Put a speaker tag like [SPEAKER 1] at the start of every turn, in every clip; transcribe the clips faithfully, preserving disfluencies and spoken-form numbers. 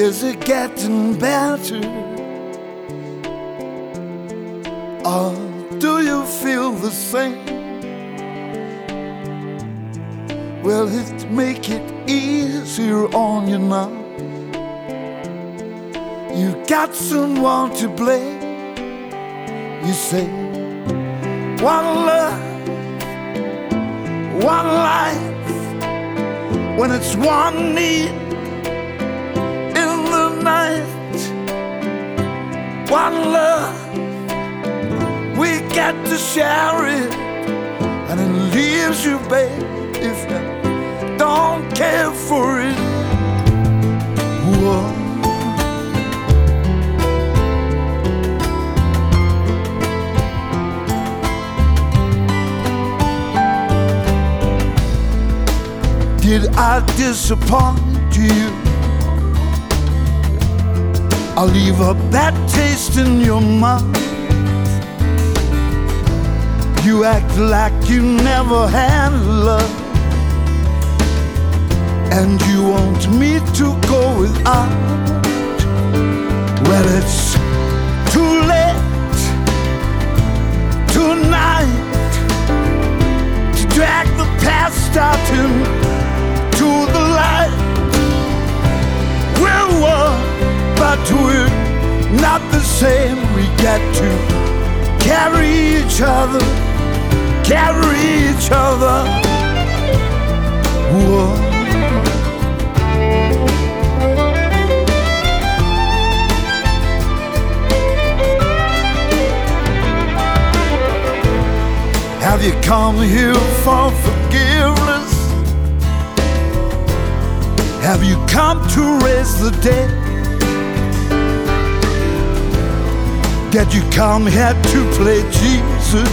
[SPEAKER 1] Is it getting better? Or do you feel the same? Will it make it easier on you now? You got someone to blame. You say, one love, one life, when it's one need in the night. One love, we get to share it, and it leaves you, babe, if you don't care for it. Whoa. Did I disappoint you? I'll leave a bad taste in your mouth. You act like you never had love, and you want me to go without. Well, it's too late tonight to drag the past out into the light. We're one, but we're not the same. We got to carry each other, carry each other. Whoa. Have you come here for forgiveness? Have you come to raise the dead? Did you come here to play Jesus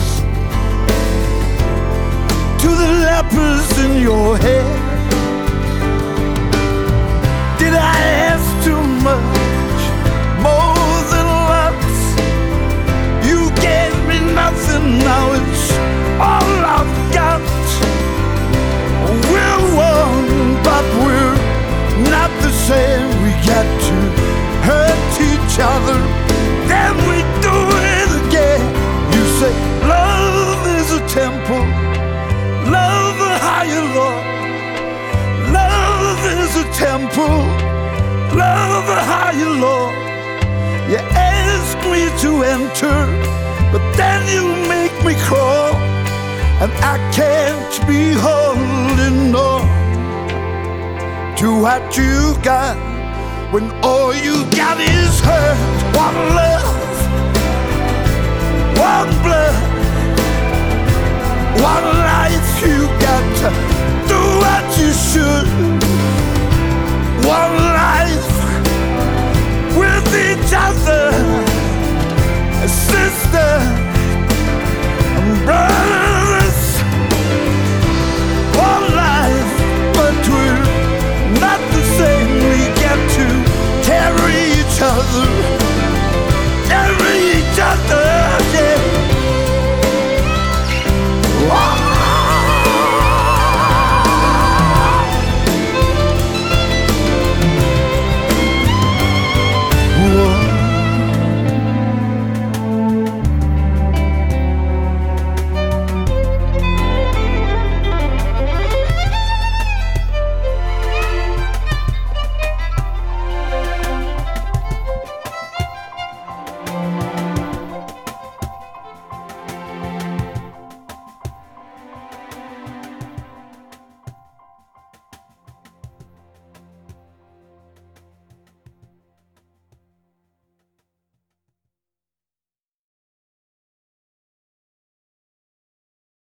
[SPEAKER 1] to the lepers in your head? Did I ask too much, more than once? You gave me nothing, now it's all I've got. We're one, but we're not the same. We got to hurt each other, then we do it again. You say love is a temple, love a higher law. Love is a temple, love a higher law. You ask me to enter, but then you make me crawl, and I can't be holding on to what you got when all you got is hurt. One love, one blood, one life. You got to do what you should. One life with each other, a sister and brothers. One life, but we're not the same. We get to carry each other.